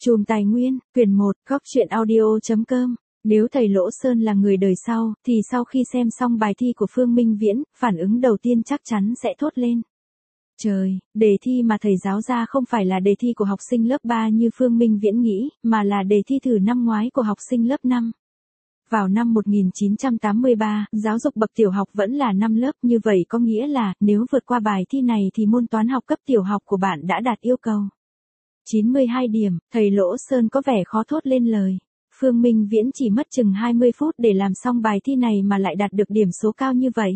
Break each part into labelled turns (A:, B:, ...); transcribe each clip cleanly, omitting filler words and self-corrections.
A: Chùm Tài Nguyên, quyển 1, góc truyện audio.com. Nếu thầy Lỗ Sơn là người đời sau, thì sau khi xem xong bài thi của Phương Minh Viễn, phản ứng đầu tiên chắc chắn sẽ thốt lên. Trời, đề thi mà thầy giáo ra không phải là đề thi của học sinh lớp 3 như Phương Minh Viễn nghĩ, mà là đề thi thử năm ngoái của học sinh lớp 5. Vào năm 1983, giáo dục bậc tiểu học vẫn là 5 lớp, như vậy có nghĩa là, nếu vượt qua bài thi này thì môn toán học cấp tiểu học của bạn đã đạt yêu cầu. 92 điểm, thầy Lỗ Sơn có vẻ khó thốt lên lời. Phương Minh Viễn chỉ mất chừng 20 phút để làm xong bài thi này mà lại đạt được điểm số cao như vậy.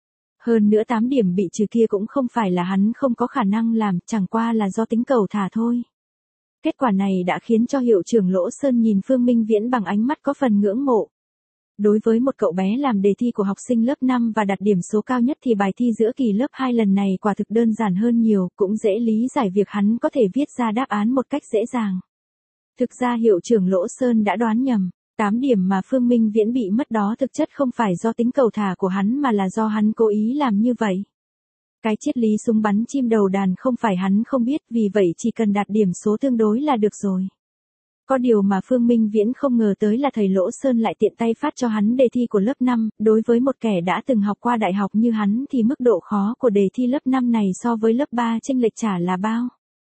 A: Hơn nữa 8 điểm bị trừ kia cũng không phải là hắn không có khả năng làm, chẳng qua là do tính cầu thả thôi. Kết quả này đã khiến cho hiệu trưởng Lỗ Sơn nhìn Phương Minh Viễn bằng ánh mắt có phần ngưỡng mộ. Đối với một cậu bé làm đề thi của học sinh lớp 5 và đạt điểm số cao nhất thì bài thi giữa kỳ lớp 2 lần này quả thực đơn giản hơn nhiều, cũng dễ lý giải việc hắn có thể viết ra đáp án một cách dễ dàng. Thực ra hiệu trưởng Lỗ Sơn đã đoán nhầm, 8 điểm mà Phương Minh Viễn bị mất đó thực chất không phải do tính cầu thả của hắn mà là do hắn cố ý làm như vậy. Cái triết lý súng bắn chim đầu đàn không phải hắn không biết, vì vậy chỉ cần đạt điểm số tương đối là được rồi. Có điều mà Phương Minh Viễn không ngờ tới là thầy Lỗ Sơn lại tiện tay phát cho hắn đề thi của lớp 5, đối với một kẻ đã từng học qua đại học như hắn thì mức độ khó của đề thi lớp 5 này so với lớp 3 chênh lệch chả là bao.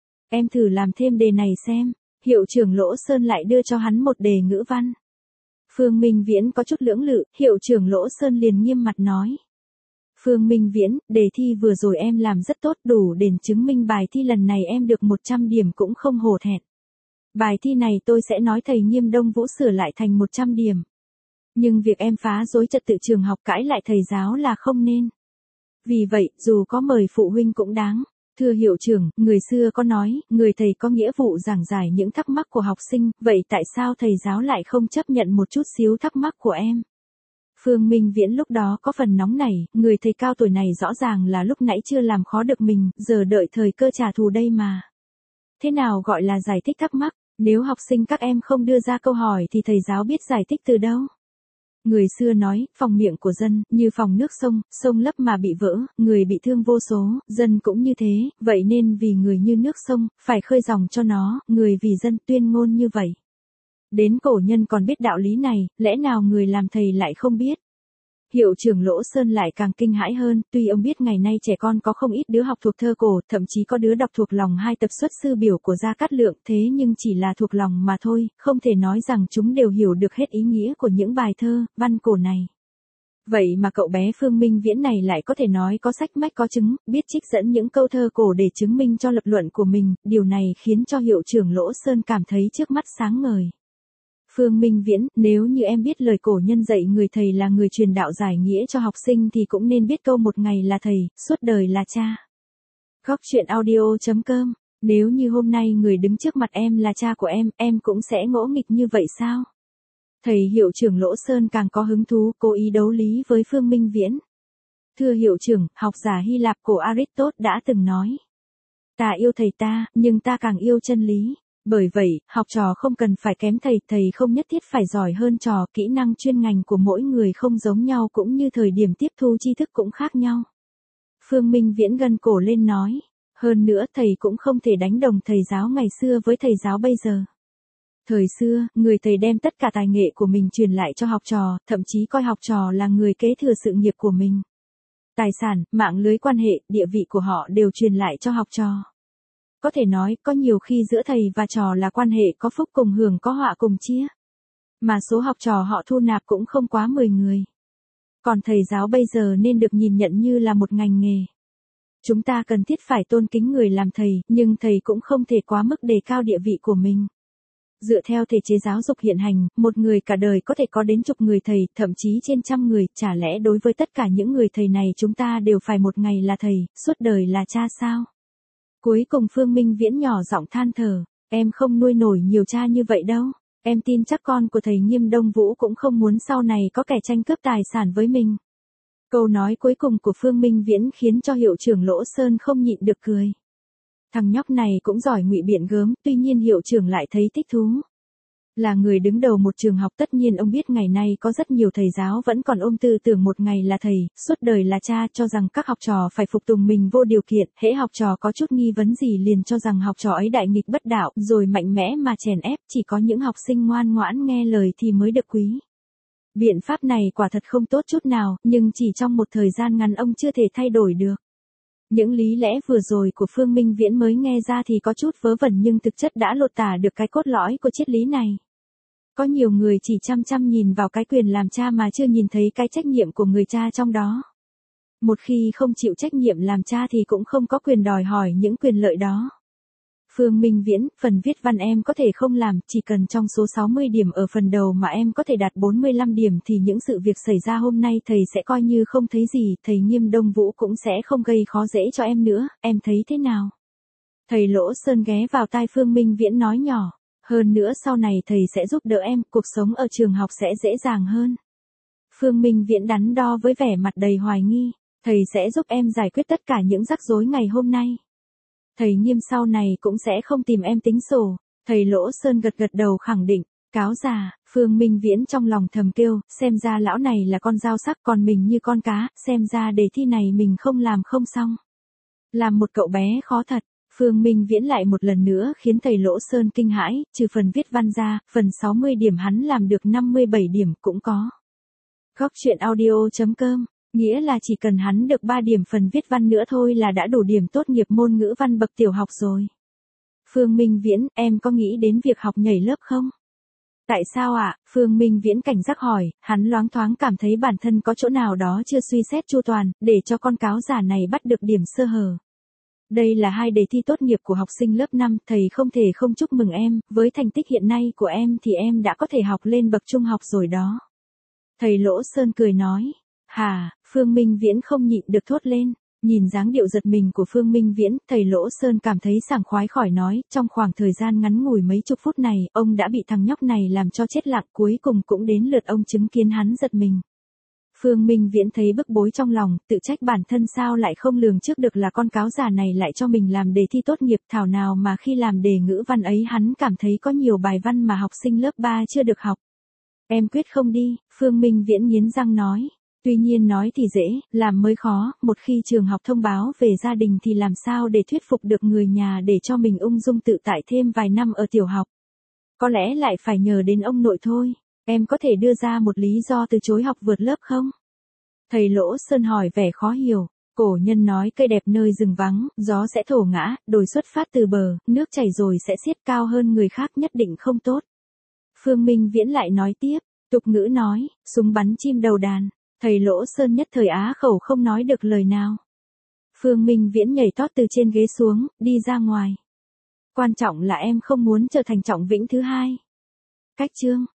A: Em thử làm thêm đề này xem, hiệu trưởng Lỗ Sơn lại đưa cho hắn một đề ngữ văn. Phương Minh Viễn có chút lưỡng lự, hiệu trưởng Lỗ Sơn liền nghiêm mặt nói. Phương Minh Viễn, đề thi vừa rồi em làm rất tốt, đủ để chứng minh bài thi lần này em được 100 điểm cũng không hổ thẹn. Bài thi này tôi sẽ nói thầy Nghiêm Đông Vũ sửa lại thành 100 điểm. Nhưng việc em phá rối trật tự trường học cãi lại thầy giáo là không nên. Vì vậy, dù có mời phụ huynh cũng đáng. Thưa hiệu trưởng, người xưa có nói, người thầy có nghĩa vụ giảng giải những thắc mắc của học sinh, vậy tại sao thầy giáo lại không chấp nhận một chút xíu thắc mắc của em? Phương Minh Viễn lúc đó có phần nóng nảy, người thầy cao tuổi này rõ ràng là lúc nãy chưa làm khó được mình, giờ đợi thời cơ trả thù đây mà. Thế nào gọi là giải thích thắc mắc? Nếu học sinh các em không đưa ra câu hỏi thì thầy giáo biết giải thích từ đâu? Người xưa nói, phòng miệng của dân, như phòng nước sông, sông lấp mà bị vỡ, người bị thương vô số, dân cũng như thế, vậy nên vì người như nước sông, phải khơi dòng cho nó, người vì dân tuyên ngôn như vậy. Đến cổ nhân còn biết đạo lý này, lẽ nào người làm thầy lại không biết? Hiệu trưởng Lỗ Sơn lại càng kinh hãi hơn, tuy ông biết ngày nay trẻ con có không ít đứa học thuộc thơ cổ, thậm chí có đứa đọc thuộc lòng 2 tập Xuất Sư Biểu của Gia Cát Lượng, thế nhưng chỉ là thuộc lòng mà thôi, không thể nói rằng chúng đều hiểu được hết ý nghĩa của những bài thơ, văn cổ này. Vậy mà cậu bé Phương Minh Viễn này lại có thể nói có sách mách có chứng, biết trích dẫn những câu thơ cổ để chứng minh cho lập luận của mình, điều này khiến cho hiệu trưởng Lỗ Sơn cảm thấy trước mắt sáng ngời. Phương Minh Viễn, nếu như em biết lời cổ nhân dạy người thầy là người truyền đạo giải nghĩa cho học sinh thì cũng nên biết câu một ngày là thầy, suốt đời là cha. Góc truyện audio.com. Nếu như hôm nay người đứng trước mặt em là cha của em cũng sẽ ngỗ nghịch như vậy sao? Thầy hiệu trưởng Lỗ Sơn càng có hứng thú, cố ý đấu lý với Phương Minh Viễn. Thưa hiệu trưởng, học giả Hy Lạp cổ Aristotle đã từng nói. Ta yêu thầy ta, nhưng ta càng yêu chân lý. Bởi vậy, học trò không cần phải kém thầy, thầy không nhất thiết phải giỏi hơn trò, kỹ năng chuyên ngành của mỗi người không giống nhau cũng như thời điểm tiếp thu tri thức cũng khác nhau. Phương Minh Viễn gân cổ lên nói, hơn nữa thầy cũng không thể đánh đồng thầy giáo ngày xưa với thầy giáo bây giờ. Thời xưa, người thầy đem tất cả tài nghệ của mình truyền lại cho học trò, thậm chí coi học trò là người kế thừa sự nghiệp của mình. Tài sản, mạng lưới quan hệ, địa vị của họ đều truyền lại cho học trò. Có thể nói, có nhiều khi giữa thầy và trò là quan hệ có phúc cùng hưởng có họa cùng chia. Mà số học trò họ thu nạp cũng không quá 10 người. Còn thầy giáo bây giờ nên được nhìn nhận như là một ngành nghề. Chúng ta cần thiết phải tôn kính người làm thầy, nhưng thầy cũng không thể quá mức đề cao địa vị của mình. Dựa theo thể chế giáo dục hiện hành, một người cả đời có thể có đến chục người thầy, thậm chí trên trăm người, chả lẽ đối với tất cả những người thầy này chúng ta đều phải một ngày là thầy, suốt đời là cha sao? Cuối cùng Phương Minh Viễn nhỏ giọng than thở, em không nuôi nổi nhiều cha như vậy đâu, em tin chắc con của thầy Nghiêm Đông Vũ cũng không muốn sau này có kẻ tranh cướp tài sản với mình. Câu nói cuối cùng của Phương Minh Viễn khiến cho hiệu trưởng Lỗ Sơn không nhịn được cười. Thằng nhóc này cũng giỏi ngụy biện gớm, tuy nhiên hiệu trưởng lại thấy thích thú. Là người đứng đầu một trường học tất nhiên ông biết ngày nay có rất nhiều thầy giáo vẫn còn ôm tư tưởng một ngày là thầy, suốt đời là cha, cho rằng các học trò phải phục tùng mình vô điều kiện, hễ học trò có chút nghi vấn gì liền cho rằng học trò ấy đại nghịch bất đạo, rồi mạnh mẽ mà chèn ép, chỉ có những học sinh ngoan ngoãn nghe lời thì mới được quý. Biện pháp này quả thật không tốt chút nào, nhưng chỉ trong một thời gian ngắn ông chưa thể thay đổi được. Những lý lẽ vừa rồi của Phương Minh Viễn mới nghe ra thì có chút vớ vẩn nhưng thực chất đã lột tả được cái cốt lõi của triết lý này. Có nhiều người chỉ chăm chăm nhìn vào cái quyền làm cha mà chưa nhìn thấy cái trách nhiệm của người cha trong đó. Một khi không chịu trách nhiệm làm cha thì cũng không có quyền đòi hỏi những quyền lợi đó. Phương Minh Viễn, phần viết văn em có thể không làm, chỉ cần trong số 60 điểm ở phần đầu mà em có thể đạt 45 điểm thì những sự việc xảy ra hôm nay thầy sẽ coi như không thấy gì, thầy Nghiêm Đông Vũ cũng sẽ không gây khó dễ cho em nữa, em thấy thế nào? Thầy Lỗ Sơn ghé vào tai Phương Minh Viễn nói nhỏ, hơn nữa sau này thầy sẽ giúp đỡ em, cuộc sống ở trường học sẽ dễ dàng hơn. Phương Minh Viễn đắn đo với vẻ mặt đầy hoài nghi, thầy sẽ giúp em giải quyết tất cả những rắc rối ngày hôm nay. Thầy Nghiêm sau này cũng sẽ không tìm em tính sổ, thầy Lỗ Sơn gật gật đầu khẳng định, cáo già, Phương Minh Viễn trong lòng thầm kêu, xem ra lão này là con dao sắc còn mình như con cá, xem ra đề thi này mình không làm không xong. Làm một cậu bé khó thật, Phương Minh Viễn lại một lần nữa khiến thầy Lỗ Sơn kinh hãi, trừ phần viết văn ra, phần 60 điểm hắn làm được 57 điểm cũng có. Góc truyện audio.com, nghĩa là chỉ cần hắn được 3 điểm phần viết văn nữa thôi là đã đủ điểm tốt nghiệp môn ngữ văn bậc tiểu học rồi. Phương Minh Viễn, em có nghĩ đến việc học nhảy lớp không? Tại sao ạ? Phương Minh Viễn cảnh giác hỏi, hắn loáng thoáng cảm thấy bản thân có chỗ nào đó chưa suy xét chu toàn, để cho con cáo giả này bắt được điểm sơ hở. Đây là 2 đề thi tốt nghiệp của học sinh lớp 5, thầy không thể không chúc mừng em, với thành tích hiện nay của em thì em đã có thể học lên bậc trung học rồi đó. Thầy Lỗ Sơn cười nói, hà, Phương Minh Viễn không nhịn được thốt lên, nhìn dáng điệu giật mình của Phương Minh Viễn, thầy Lỗ Sơn cảm thấy sảng khoái khỏi nói, trong khoảng thời gian ngắn ngủi mấy chục phút này, ông đã bị thằng nhóc này làm cho chết lặng, cuối cùng cũng đến lượt ông chứng kiến hắn giật mình. Phương Minh Viễn thấy bức bối trong lòng, tự trách bản thân sao lại không lường trước được là con cáo già này lại cho mình làm đề thi tốt nghiệp, thảo nào mà khi làm đề ngữ văn ấy hắn cảm thấy có nhiều bài văn mà học sinh lớp 3 chưa được học. Em quyết không đi, Phương Minh Viễn nghiến răng nói. Tuy nhiên nói thì dễ, làm mới khó, một khi trường học thông báo về gia đình thì làm sao để thuyết phục được người nhà để cho mình ung dung tự tại thêm vài năm ở tiểu học. Có lẽ lại phải nhờ đến ông nội thôi, em có thể đưa ra một lý do từ chối học vượt lớp không? Thầy Lỗ Sơn hỏi vẻ khó hiểu, cổ nhân nói cây đẹp nơi rừng vắng, gió sẽ thổi ngã, đồi xuất phát từ bờ, nước chảy rồi sẽ xiết cao hơn người khác nhất định không tốt. Phương Minh Viễn lại nói tiếp, tục ngữ nói, súng bắn chim đầu đàn. Thầy Lỗ Sơn nhất thời á khẩu không nói được lời nào. Phương Minh Viễn nhảy tót từ trên ghế xuống, đi ra ngoài. Quan trọng là em không muốn trở thành Trọng Vĩnh thứ hai. Cách chương.